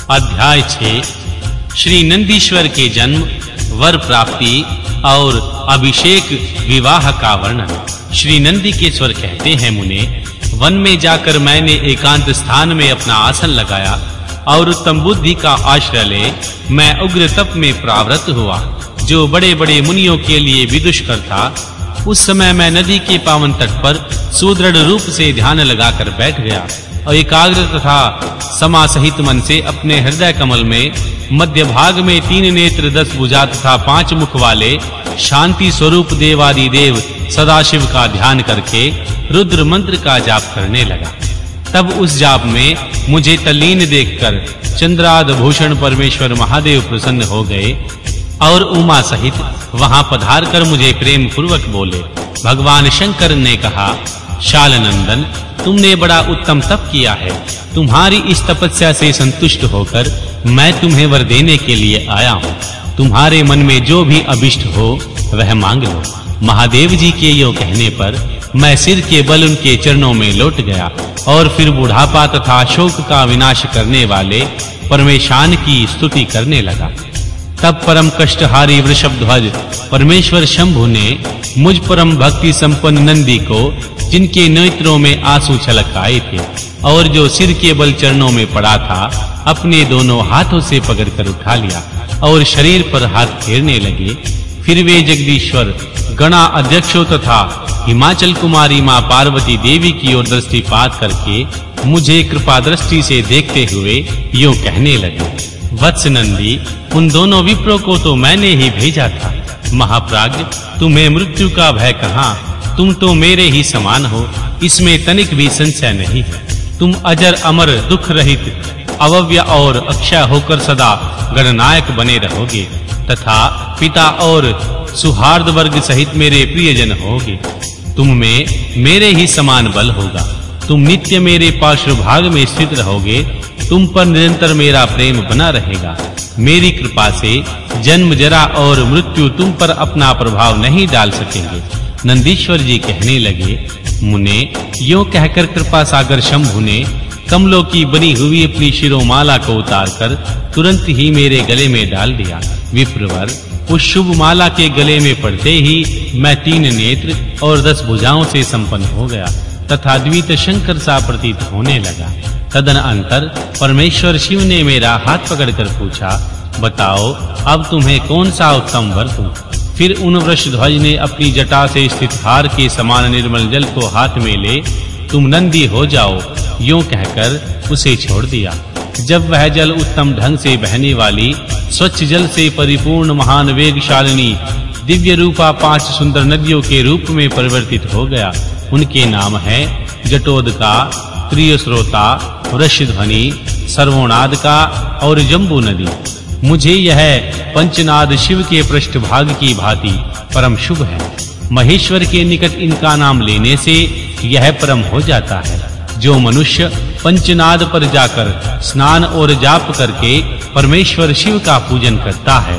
अध्याय 6 श्री नंदीश्वर के जन्म, वर प्राप्ति और अभिषेक विवाह का वर्णन। श्री नंदिकेश्वर कहते हैं, मुने, वन में जाकर मैंने एकांत स्थान में अपना आसन लगाया और उत्तम बुद्धि का आश्रय ले मैं उग्र तप में प्रवृत्त हुआ, जो बड़े-बड़े मुनियों के लिए विदुष्कर था। उस समय मैं नदी के पावन तट पर सुदृढ़ रूप से ध्यान लगाकर बैठ गया और एकाग्र तथा समासहित मन से अपने हृदय कमल में मध्य भाग में 3 नेत्र 10 भुजा तथा 5 मुख वाले शांति स्वरूप देवादिदेव सदाशिव का ध्यान करके रुद्र मंत्र का जाप करने लगा। तब उस जाप में मुझे तल्लीन देखकर चंद्राद भूषण परमेश्वर महादेव प्रसन्न हो गए और उमा सहित वहां पधार कर मुझे प्रेम पूर्वक बोले। भगवान शंकर ने कहा, शालनंदन, तुमने बड़ा उत्तम तप किया है। तुम्हारी इस तपस्या से संतुष्ट होकर मैं तुम्हें वर देने के लिए आया हूँ। तुम्हारे मन में जो भी अभिष्ट हो वह मांग लो। महादेव जी के यो कहने पर मैं सिर के बल उनके चरणों में लौट गया और फिर बुढ़ापा तथा शोक का विनाश करने वाले परमेशान की स्तुति करने लगा। तब परम कष्टहारी वृषभध्वज परमेश्वर शंभु ने मुझ परम भक्ति संपन्न नंदी को, जिनके नेत्रों में आंसू छलक आए थे और जो सिर के बल चरणों में पड़ा था, अपने दोनों हाथों से पकड़कर उठा लिया और शरीर पर हाथ फेरने लगे। फिर वे जगदीश्वर गणा अध्यक्षों तथा हिमाचल कुमारी मां पार्वती देवी की ओर दृष्टिपात करके मुझे कृपा दृष्टि से देखते हुए यूं कहने लगे, वत्स नंदी, उन दोनों विप्रों को तो मैंने ही भेजा था। महाप्राज्ञ, तुम्हें मृत्यु का भय कहाँ? तुम तो मेरे ही समान हो, इसमें तनिक भी संशय नहीं है। तुम अजर अमर दुख रहित अव्यय और अक्षय होकर सदा गणनायक बने रहोगे तथा पिता और सुहार्द वर्ग सहित मेरे प्रियजन होगे। तुम में मेरे ही समान बल होगा। तुम नित्य मेरे पार्श्वभाग में स्थित रहोगे। तुम पर निरंतर मेरा प्रेम बना रहेगा। मेरी कृपा से जन्म, जरा और मृत्यु तुम पर अपना प्रभाव नहीं डाल सकेंगे। नंदीश्वर जी कहने लगे, मुने, यों कहकर कृपा सागर शंभु ने कमलों की बनी हुई अपनी शिरोमाला को उतारकर तुरंत ही मेरे गले में डाल दिया। विप्रवर, उस शुभ माला के गले में पड़ते ही मैं 3 नेत्र और 10 भुजाओं से संपन्न हो गया तथा द्वित शंकर सा प्रतीत होने लगा। तदन अंतर परमेश्वर शिव ने मेरा हाथ पकड़कर पूछा, बताओ अब तुम्हें कौन सा उत्तम वर दूं? फिर उन वृषध्वज ने अपनी जटा से स्थित हार के समान निर्मल जल को हाथ में ले, तुम नंदी हो जाओ, यूं कहकर उसे छोड़ दिया। जब वह जल उत्तम ढंग से बहने वाली स्वच्छ जल से परिपूर्ण महान वेगशालिनी दिव्य रूपा 5 सुंदर नदियों के रूप में परिवर्तित हो गया। उनके नाम है जटोदका, त्रियस्रोता, वृषध्वनि, सर्वोनादका और जम्बू नदी। मुझे यह पंचनाद शिव के पृष्ठभाग की भांति परम शुभ है। महेश्वर के निकट इनका नाम लेने से यह परम हो जाता है। जो मनुष्य पंचनाद पर जाकर स्नान और जाप करके परमेश्वर शिव का पूजन करता है,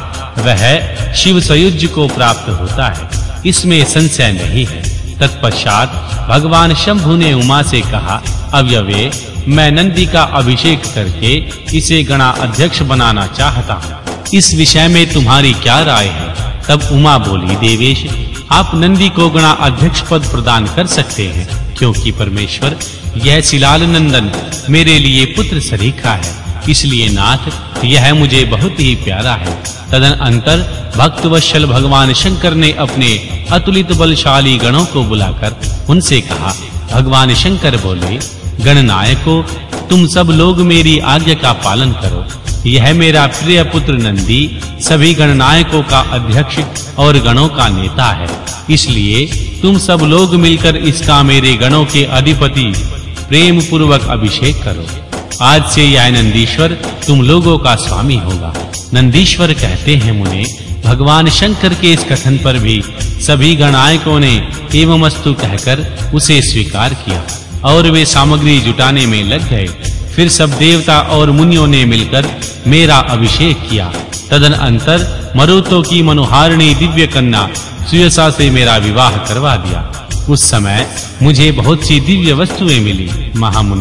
वह शिव सयुज्य को प्राप्त होता है, इसमें संशय नहीं है। तत्पश्चात भगवान शंभु ने उमा से कहा, अव्यवे, मैं नंदी का अभिषेक करके इसे गणा अध्यक्ष बनाना चाहता हूँ। इस विषय में तुम्हारी क्या राय है? तब उमा बोली, देवेश, आप नंदी को गणा अध्यक्ष पद प्रदान कर सकते हैं, क्योंकि परमेश्वर यह सिलाल नंदन मेरे लिए पुत्र सरीखा है, इसलिए नाथ यह मुझे बहुत ही प्यारा है। तदन अंतर भक्तवत्सल भगवान शंकर ने अपने अतुलित बलशाली गणों को बुलाकर उनसे कहा। भगवान शंकर बोले, गणनायको, तुम सब लोग मेरी आज्ञा का पालन करो। यह मेरा प्रिय पुत्र नंदी सभी गणनायकों का अध्यक्ष और गणों का नेता है, इसलिए तुम सब लोग मिलकर इसका मेरे गणों के अधिपति प्रेम पूर्वक अभिषेक करो। आज से यह नंदीश्वर तुम लोगों का स्वामी होगा। नंदीश्वर कहते हैं, मुने, भगवान शंकर के इस कथन पर भी सभी गणनायकों ने एवमस्तु कहकर उसे स्वीकार किया और वे सामग्री जुटाने में लग गए। फिर सब देवता और मुनियों ने मिलकर मेरा अभिषेक किया। तदन अंतर मरुतों की मनोहारिणी दिव्य कन्या सुयसा से मेरा विवाह करवा दिया। उस समय मुझे बहुत सी दिव्य वस्तुएं मिली। महामुने,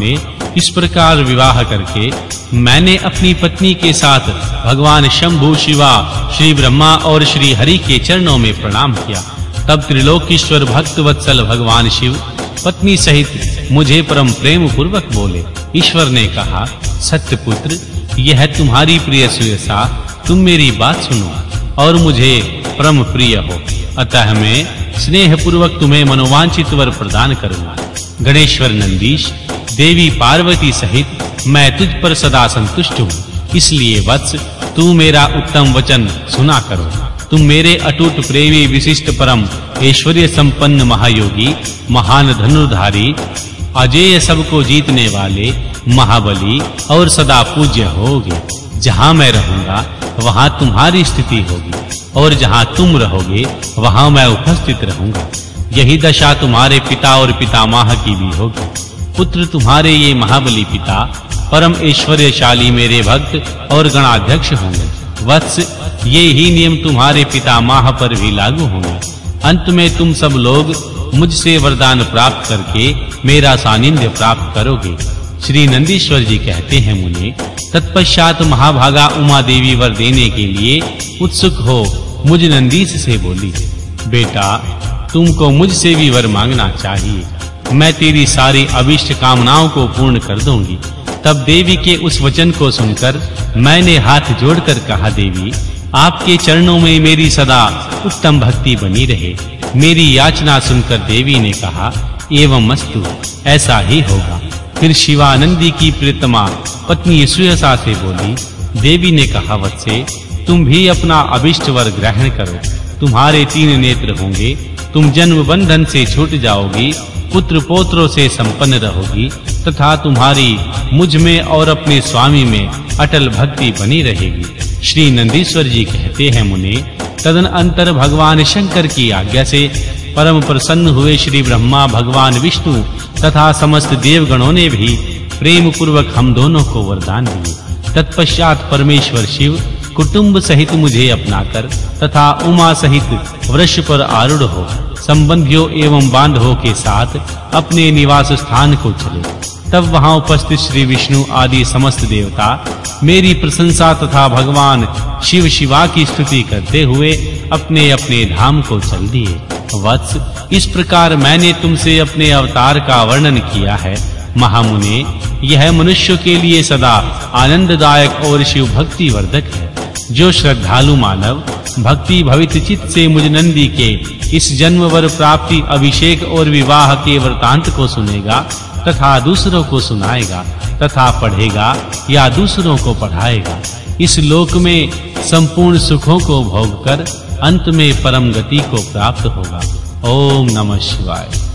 इस प्रकार विवाह करके मैंने अपनी पत्नी के साथ भगवान शंभु, शिवा, श्री ब्रह्मा और श्री हरि के चरणों में प्रणाम किया। तब त्रिलोकीश्वर भक्त वत्सल भगवान शिव पत्नी सहित मुझे परम प्रेम पूर्वक बोले। ईश्वर ने कहा, सत्यपुत्र, यह तुम्हारी प्रिय सुयसा, तुम मेरी बात सुनो और मुझे परम प्रिय हो, अतः मैं स्नेह पूर्वक तुम्हें मनोवांछित वर प्रदान करूंगा। गणेश्वर नंदीश, देवी पार्वती सहित मैं तुझ पर सदा संतुष्ट हूँ, इसलिए वत्स तू मेरा उत्तम वचन सुना करो। तुम मेरे अटूट प्रेमी, विशिष्ट, परम ऐश्वर्य संपन्न महायोगी, महान धनुर्धारी, अजेय, सबको जीतने वाले, महाबली और सदा पूज्य होगे। जहां मैं रहूंगा वहां तुम्हारी स्थिति होगी और जहां तुम रहोगे वहां मैं उपस्थित रहूंगा। यही दशा तुम्हारे पिता और पितामह की भी होगी। पुत्र, तुम्हारे ये महाबली पिता परम ऐश्वर्यशाली मेरे भक्त और गणाध्यक्ष होंगे। वत्स, ये ही नियम तुम्हारे पितामह पर भी लागू होंगे। अंत में तुम सब लोग मुझसे वरदान प्राप्त करके मेरा सानिध्य प्राप्त करोगे। श्री नंदीश्वर जी कहते हैं, मुने, तत्पश्चात महाभागा उमा देवी वर देने के लिए उत्सुक हो मुझ नंदीश से बोली, बेटा, तुमको मुझसे भी वर मांगना चाहिए, मैं तेरी सारी अभिष्ट कामनाओं को पूर्ण कर दूंगी। तब देवी के उस वचन को सुनकर मैंने हाथ जोड़कर कहा, देवी, आपके चरणों में मेरी सदा उत्तम भक्ति बनी रहे। मेरी याचना सुनकर देवी ने कहा, एवं मस्तु, ऐसा ही होगा। फिर शिवानंदी की प्रियतमा पत्नी सुयसा से बोली, देवी ने कहा, वत्से, तुम भी अपना अभिष्ट वर ग्रहण करो। तुम्हारे 3 नेत्र होंगे, तुम जन्म बंधन से छूट जाओगी, पुत्र पौत्रों से संपन्न रहोगी तथा तुम्हारी मुझ में और अपने स्वामी में अटल भक्ति बनी रहेगी। श्री नंदीश्वर जी कहते हैं, मुने, तदनंतर भगवान शंकर की आज्ञा से परम प्रसन्न हुए श्री ब्रह्मा, भगवान विष्णु तथा समस्त देवगणों ने भी प्रेम पूर्वक हम दोनों को वरदान दिए। तत्पश्चात परमेश्वर शिव कुटुंब सहित मुझे अपनाकर तथा उमा सहित वृक्ष पर आरूढ़ हो संबंधियों एवं बांधवों के साथ अपने निवास स्थान को चले। तब वहां उपस्थित श्री विष्णु आदि समस्त देवता मेरी प्रशंसा तथा भगवान शिव शिवा की स्तुति करते हुए अपने अपने धाम को चल दिए। वत्स, इस प्रकार मैंने तुमसे अपने अवतार का वर्णन किया है। महामुने, यह मनुष्य के लिए सदा आनंददायक और शिव भक्ति वर्धक है। जो श्रद्धालु मानव भक्ति भवित चित्त से मुझ नंदी के इस जन्म वर प्राप्ति, अभिषेक और विवाह के वृतांत को सुनेगा तथा दूसरों को सुनाएगा तथा पढ़ेगा या दूसरों को पढ़ाएगा, इस लोक में संपूर्ण सुखों को भोगकर अंत में परम गति को प्राप्त होगा। ओम नमः शिवाय।